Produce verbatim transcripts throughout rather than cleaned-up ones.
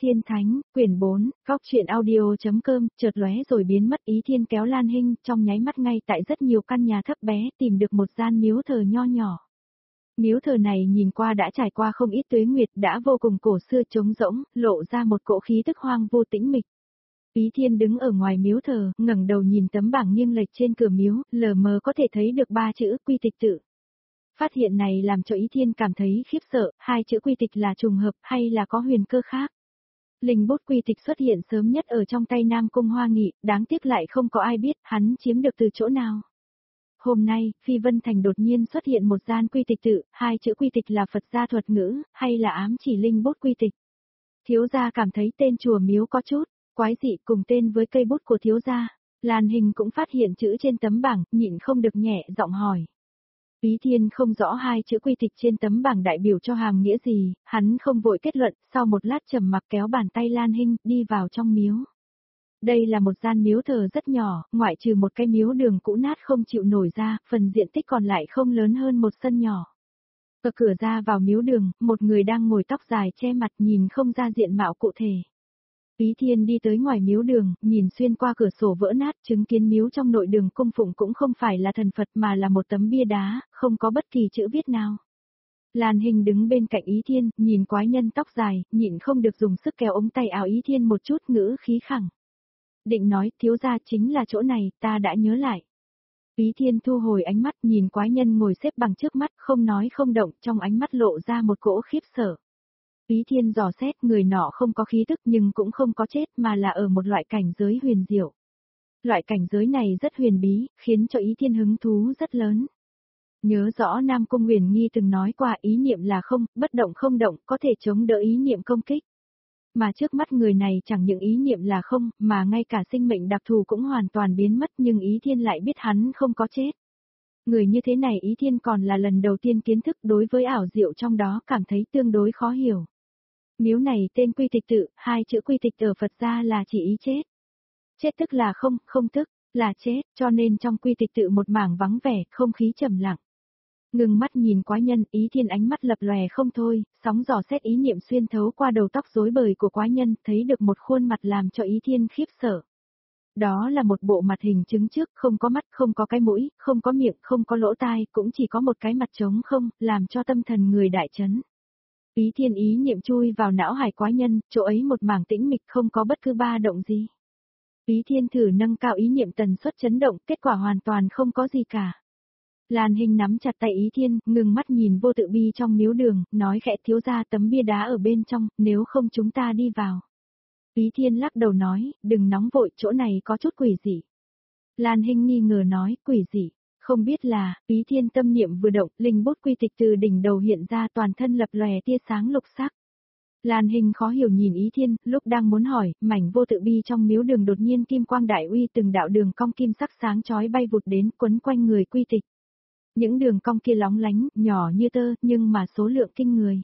Tiên Thánh, quyển bốn, góc truyện audio.com, chợt lóe rồi biến mất. Ý Thiên kéo Lan Hinh, trong nháy mắt ngay tại rất nhiều căn nhà thấp bé tìm được một gian miếu thờ nho nhỏ. Miếu thờ này nhìn qua đã trải qua không ít tuế nguyệt, đã vô cùng cổ xưa trống rỗng, lộ ra một cỗ khí tức hoang vô tĩnh mịch. Ý Thiên đứng ở ngoài miếu thờ, ngẩng đầu nhìn tấm bảng nghiêng lệch trên cửa miếu, lờ mờ có thể thấy được ba chữ Quy Tịch Tự. Phát hiện này làm cho Ý Thiên cảm thấy khiếp sợ, hai chữ Quy Tịch là trùng hợp hay là có huyền cơ khác. Linh bút quy tịch xuất hiện sớm nhất ở trong tay Nam Cung Hoa Nghị, đáng tiếc lại không có ai biết hắn chiếm được từ chỗ nào. Hôm nay, Phi Vân Thành đột nhiên xuất hiện một gian quy tịch tự, hai chữ quy tịch là Phật gia thuật ngữ, hay là ám chỉ linh bút quy tịch. Thiếu gia cảm thấy tên chùa miếu có chút quái dị, cùng tên với cây bút của thiếu gia. Lan Hình cũng phát hiện chữ trên tấm bảng, nhịn không được nhẹ giọng hỏi. Ý Thiên không rõ hai chữ quy tịch trên tấm bảng đại biểu cho hàm nghĩa gì, hắn không vội kết luận, sau một lát trầm mặc kéo bàn tay Lan Hinh đi vào trong miếu. Đây là một gian miếu thờ rất nhỏ, ngoại trừ một cái miếu đường cũ nát không chịu nổi ra, phần diện tích còn lại không lớn hơn một sân nhỏ. Ở cửa ra vào miếu đường, một người đang ngồi tóc dài che mặt nhìn không ra diện mạo cụ thể. Ý Thiên đi tới ngoài miếu đường, nhìn xuyên qua cửa sổ vỡ nát, chứng kiến miếu trong nội đường cung phụng cũng không phải là thần Phật mà là một tấm bia đá, không có bất kỳ chữ viết nào. Lan Hình đứng bên cạnh Ý Thiên, nhìn quái nhân tóc dài, nhịn không được dùng sức kéo ống tay áo Ý Thiên một chút, ngữ khí khẳng. Định nói, thiếu gia chính là chỗ này, ta đã nhớ lại. Ý Thiên thu hồi ánh mắt, nhìn quái nhân ngồi xếp bằng trước mắt, không nói không động, trong ánh mắt lộ ra một cỗ khiếp sợ. Ý Thiên dò xét, người nọ không có khí tức nhưng cũng không có chết mà là ở một loại cảnh giới huyền diệu. Loại cảnh giới này rất huyền bí, khiến cho Ý Thiên hứng thú rất lớn. Nhớ rõ Nam Cung Huyền Nghi từng nói qua ý niệm là không, bất động không động, có thể chống đỡ ý niệm công kích. Mà trước mắt người này chẳng những ý niệm là không, mà ngay cả sinh mệnh đặc thù cũng hoàn toàn biến mất, nhưng Ý Thiên lại biết hắn không có chết. Người như thế này Ý Thiên còn là lần đầu tiên kiến thức, đối với ảo diệu trong đó cảm thấy tương đối khó hiểu. Miếu này tên Quy Tịch Tự, hai chữ Quy Tịch ở Phật gia là chỉ ý chết. Chết tức là không, không tức là chết, cho nên trong Quy Tịch Tự một mảng vắng vẻ, không khí trầm lặng. Ngừng mắt nhìn quái nhân, Ý Thiên ánh mắt lập lòe không thôi, sóng dò xét ý niệm xuyên thấu qua đầu tóc rối bời của quái nhân, thấy được một khuôn mặt làm cho Ý Thiên khiếp sợ. Đó là một bộ mặt hình trứng trước, không có mắt, không có cái mũi, không có miệng, không có lỗ tai, cũng chỉ có một cái mặt trống không, làm cho tâm thần người đại chấn. Ý Thiên ý niệm chui vào não hải quái nhân, chỗ ấy một mảng tĩnh mịch không có bất cứ ba động gì. Ý Thiên thử nâng cao ý niệm tần suất chấn động, kết quả hoàn toàn không có gì cả. Lan Hình nắm chặt tay Ý Thiên, ngừng mắt nhìn vô tự bi trong miếu đường, nói khẽ thiếu gia tấm bia đá ở bên trong, nếu không chúng ta đi vào. Ý Thiên lắc đầu nói, đừng nóng vội, chỗ này có chút quỷ dị. Lan Hình nghi ngờ nói, quỷ dị. Không biết là, Ý Thiên tâm niệm vừa động, linh bút quy tịch từ đỉnh đầu hiện ra toàn thân lập lòe tia sáng lục sắc. Lan Hình khó hiểu nhìn Ý Thiên, lúc đang muốn hỏi, mảnh vô tự bi trong miếu đường đột nhiên kim quang đại uy từng đạo đường cong kim sắc sáng chói bay vụt đến quấn quanh người quy tịch. Những đường cong kia lóng lánh, nhỏ như tơ, nhưng mà số lượng kinh người.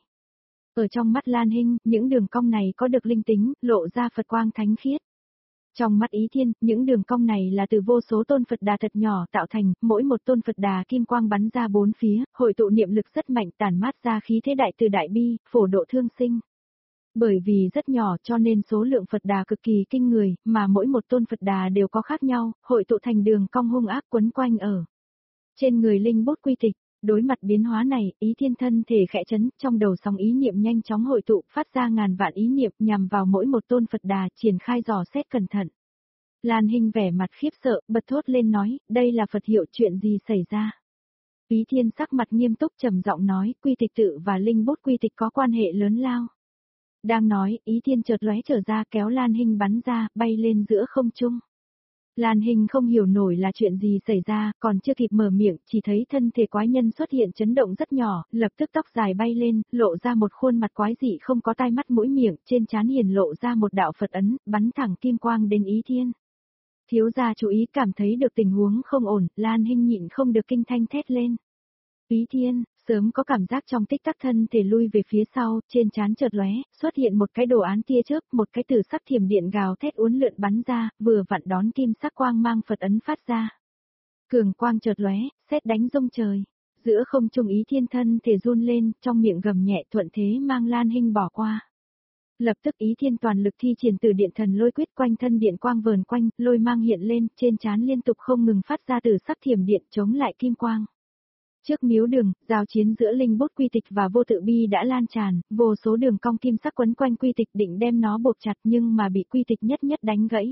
Ở trong mắt Lan Hình, những đường cong này có được linh tính, lộ ra Phật quang thánh khiết. Trong mắt Ý Thiên, những đường cong này là từ vô số tôn Phật đà thật nhỏ tạo thành, mỗi một tôn Phật đà kim quang bắn ra bốn phía, hội tụ niệm lực rất mạnh tản mát ra khí thế đại từ đại bi, phổ độ thương sinh. Bởi vì rất nhỏ cho nên số lượng Phật đà cực kỳ kinh người, mà mỗi một tôn Phật đà đều có khác nhau, hội tụ thành đường cong hung ác quấn quanh ở trên người linh bút quy tịch. Đối mặt biến hóa này, Ý Thiên thân thể khẽ chấn, trong đầu sóng ý niệm nhanh chóng hội tụ, phát ra ngàn vạn ý niệm nhằm vào mỗi một tôn Phật đà, triển khai dò xét cẩn thận. Lan Hình vẻ mặt khiếp sợ, bật thốt lên nói, đây là Phật hiệu, chuyện gì xảy ra? Ý Thiên sắc mặt nghiêm túc trầm giọng nói, quy tịch tự và linh bút quy tịch có quan hệ lớn lao. Đang nói, Ý Thiên chợt lóe trở ra kéo Lan Hình bắn ra, bay lên giữa không trung. Lan Hình không hiểu nổi là chuyện gì xảy ra, còn chưa kịp mở miệng, chỉ thấy thân thể quái nhân xuất hiện chấn động rất nhỏ, lập tức tóc dài bay lên, lộ ra một khuôn mặt quái dị không có tai mắt mũi miệng, trên trán hiển lộ ra một đạo Phật ấn, bắn thẳng kim quang đến Ý Thiên. Thiếu gia chú ý cảm thấy được tình huống không ổn, Lan Hình nhịn không được kinh thanh thét lên. Ý Thiên, sớm có cảm giác trong tích tắc thân thể lui về phía sau, trên trán chợt lóe, xuất hiện một cái đồ án tia chớp, một cái tử sắc thiểm điện gào thét uốn lượn bắn ra, vừa vặn đón kim sắc quang mang Phật ấn phát ra. Cường quang chợt lóe, sét đánh rung trời. Giữa không trung Ý Thiên thân thể run lên, trong miệng gầm nhẹ thuận thế mang Lan Hình bỏ qua. Lập tức Ý Thiên toàn lực thi triển Tử Điện Thần Lôi Quyết, quanh thân điện quang vờn quanh, lôi mang hiện lên, trên trán liên tục không ngừng phát ra tử sắc thiểm điện chống lại kim quang. Trước miếu đường, giao chiến giữa linh bút quy tịch và vô tự bi đã lan tràn, vô số đường cong kim sắc quấn quanh quy tịch định đem nó buộc chặt nhưng mà bị quy tịch nhất nhất đánh gãy.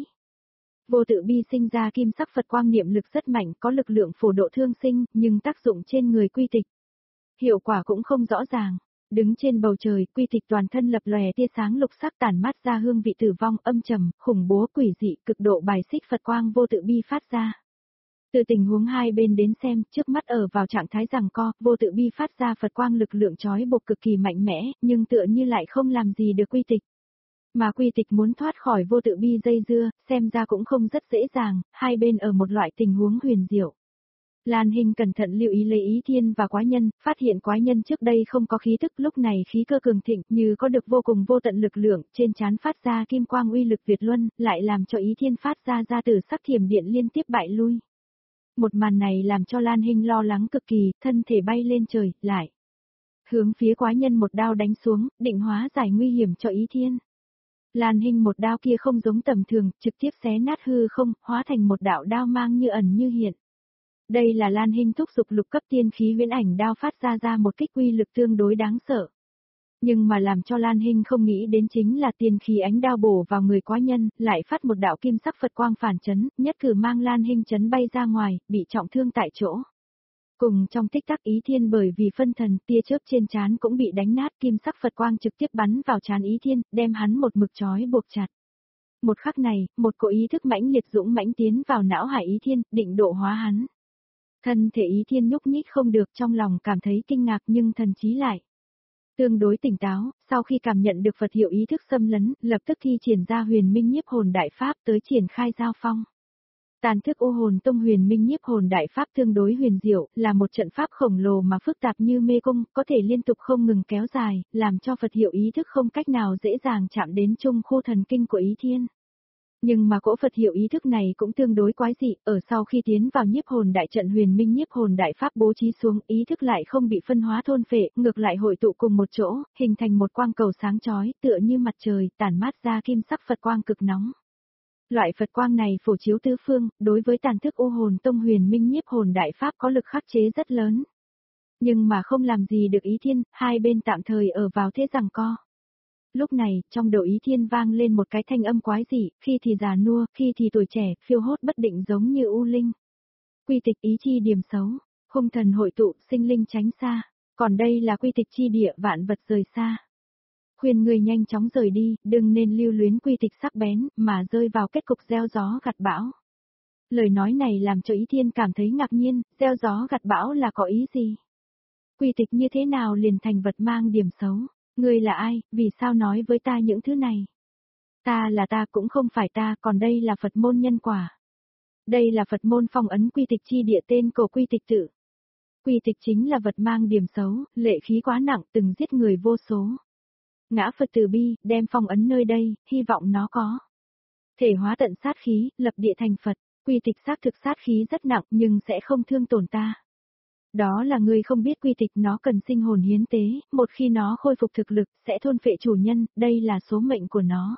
Vô tự bi sinh ra kim sắc Phật quang niệm lực rất mạnh, có lực lượng phổ độ thương sinh, nhưng tác dụng trên người quy tịch. Hiệu quả cũng không rõ ràng. Đứng trên bầu trời, quy tịch toàn thân lập lòe tia sáng lục sắc tản mát ra hương vị tử vong âm trầm, khủng bố quỷ dị, cực độ bài xích Phật quang vô tự bi phát ra. Từ tình huống hai bên đến xem, trước mắt ở vào trạng thái giằng co, vô tự bi phát ra Phật quang lực lượng chói buộc cực kỳ mạnh mẽ, nhưng tựa như lại không làm gì được quy tịch. Mà quy tịch muốn thoát khỏi vô tự bi dây dưa, xem ra cũng không rất dễ dàng, hai bên ở một loại tình huống huyền diệu. Lan Hinh cẩn thận lưu ý lấy Ý Thiên và quái nhân, phát hiện quái nhân trước đây không có khí tức, lúc này khí cơ cường thịnh, như có được vô cùng vô tận lực lượng, trên trán phát ra kim quang uy lực tuyệt luân, lại làm cho Ý Thiên phát ra ra từ sắc thiểm điện liên tiếp bại lui. Một màn này làm cho Lan Hinh lo lắng cực kỳ, thân thể bay lên trời, lại hướng phía quái nhân một đao đánh xuống, định hóa giải nguy hiểm cho Ý Thiên. Lan Hinh một đao kia không giống tầm thường, trực tiếp xé nát hư không, hóa thành một đạo đao mang như ẩn như hiện. Đây là Lan Hinh thúc dục lục cấp tiên khí huyễn ảnh đao phát ra ra một kích uy lực tương đối đáng sợ. Nhưng mà làm cho Lan Hinh không nghĩ đến chính là tiên khí ánh đao bổ vào người quái nhân, lại phát một đạo kim sắc Phật quang phản chấn, nhất cử mang Lan Hinh chấn bay ra ngoài, bị trọng thương tại chỗ. Cùng trong tích tắc Ý Thiên bởi vì phân thần, tia chớp trên trán cũng bị đánh nát, kim sắc Phật quang trực tiếp bắn vào trán Ý Thiên, đem hắn một mực trói buộc chặt. Một khắc này, một cỗ ý thức mãnh liệt dũng mãnh tiến vào não hải Ý Thiên, định độ hóa hắn. Thân thể Ý Thiên nhúc nhích không được, trong lòng cảm thấy kinh ngạc nhưng thần trí lại tương đối tỉnh táo, sau khi cảm nhận được Phật hiệu ý thức xâm lấn, lập tức thi triển ra Huyền Minh Nhiếp Hồn Đại Pháp tới triển khai giao phong. Tàn thức ô hồn tông Huyền Minh Nhiếp Hồn Đại Pháp tương đối huyền diệu, là một trận pháp khổng lồ mà phức tạp như mê cung, có thể liên tục không ngừng kéo dài, làm cho Phật hiệu ý thức không cách nào dễ dàng chạm đến trung khu thần kinh của Ý Thiên. Nhưng mà cỗ Phật hiệu ý thức này cũng tương đối quái dị, ở sau khi tiến vào nhiếp hồn đại trận Huyền Minh Nhiếp Hồn Đại Pháp bố trí xuống, ý thức lại không bị phân hóa thôn phệ, ngược lại hội tụ cùng một chỗ, hình thành một quang cầu sáng chói, tựa như mặt trời, tản mát ra kim sắc Phật quang cực nóng. Loại Phật quang này phổ chiếu tứ phương, đối với tàn thức ô hồn tông Huyền Minh Nhiếp Hồn Đại Pháp có lực khắc chế rất lớn. Nhưng mà không làm gì được Ý Thiên, hai bên tạm thời ở vào thế giằng co. Lúc này, trong đầu Ý Thiên vang lên một cái thanh âm quái dị, khi thì già nua, khi thì tuổi trẻ, phiêu hốt bất định giống như u linh. Quy tịch ý chi điểm xấu, hung thần hội tụ, sinh linh tránh xa, còn đây là quy tịch chi địa, vạn vật rời xa. Khuyên người nhanh chóng rời đi, đừng nên lưu luyến quy tịch sắc bén, mà rơi vào kết cục gieo gió gặt bão. Lời nói này làm cho Ý Thiên cảm thấy ngạc nhiên, gieo gió gặt bão là có ý gì? Quy tịch như thế nào liền thành vật mang điểm xấu? Ngươi là ai, vì sao nói với ta những thứ này? Ta là ta cũng không phải ta, còn đây là Phật môn nhân quả. Đây là Phật môn phong ấn quy tịch chi địa tên cổ quy tịch tự. Quy tịch chính là vật mang điểm xấu, lệ khí quá nặng, từng giết người vô số. Ngã Phật từ bi, đem phong ấn nơi đây, hy vọng nó có thể hóa tận sát khí, lập địa thành Phật. Quy tịch xác thực sát khí rất nặng nhưng sẽ không thương tổn ta. Đó là ngươi không biết quy tịch nó cần sinh hồn hiến tế, một khi nó khôi phục thực lực, sẽ thôn phệ chủ nhân, đây là số mệnh của nó.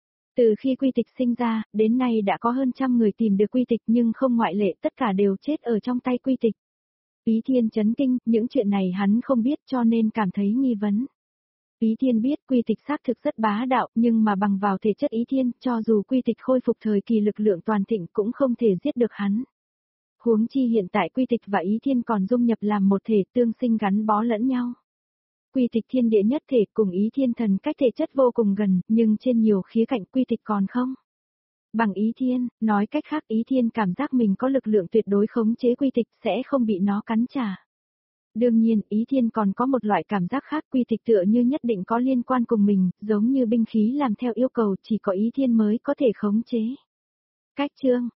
Từ khi quy tịch sinh ra, đến nay đã có hơn trăm người tìm được quy tịch nhưng không ngoại lệ, tất cả đều chết ở trong tay quy tịch. Ý Thiên chấn kinh, những chuyện này hắn không biết cho nên cảm thấy nghi vấn. Ý Thiên biết quy tịch xác thực rất bá đạo, nhưng mà bằng vào thể chất Ý Thiên, cho dù quy tịch khôi phục thời kỳ lực lượng toàn thịnh cũng không thể giết được hắn. Huống chi hiện tại quy tịch và Ý Thiên còn dung nhập làm một thể tương sinh gắn bó lẫn nhau. Quy tịch thiên địa nhất thể cùng Ý Thiên thần cách thể chất vô cùng gần, nhưng trên nhiều khía cạnh quy tịch còn không bằng Ý Thiên, nói cách khác Ý Thiên cảm giác mình có lực lượng tuyệt đối khống chế quy tịch sẽ không bị nó cắn trả. Đương nhiên, Ý Thiên còn có một loại cảm giác khác, quy tịch tựa như nhất định có liên quan cùng mình, giống như binh khí làm theo yêu cầu chỉ có Ý Thiên mới có thể khống chế. Cách chương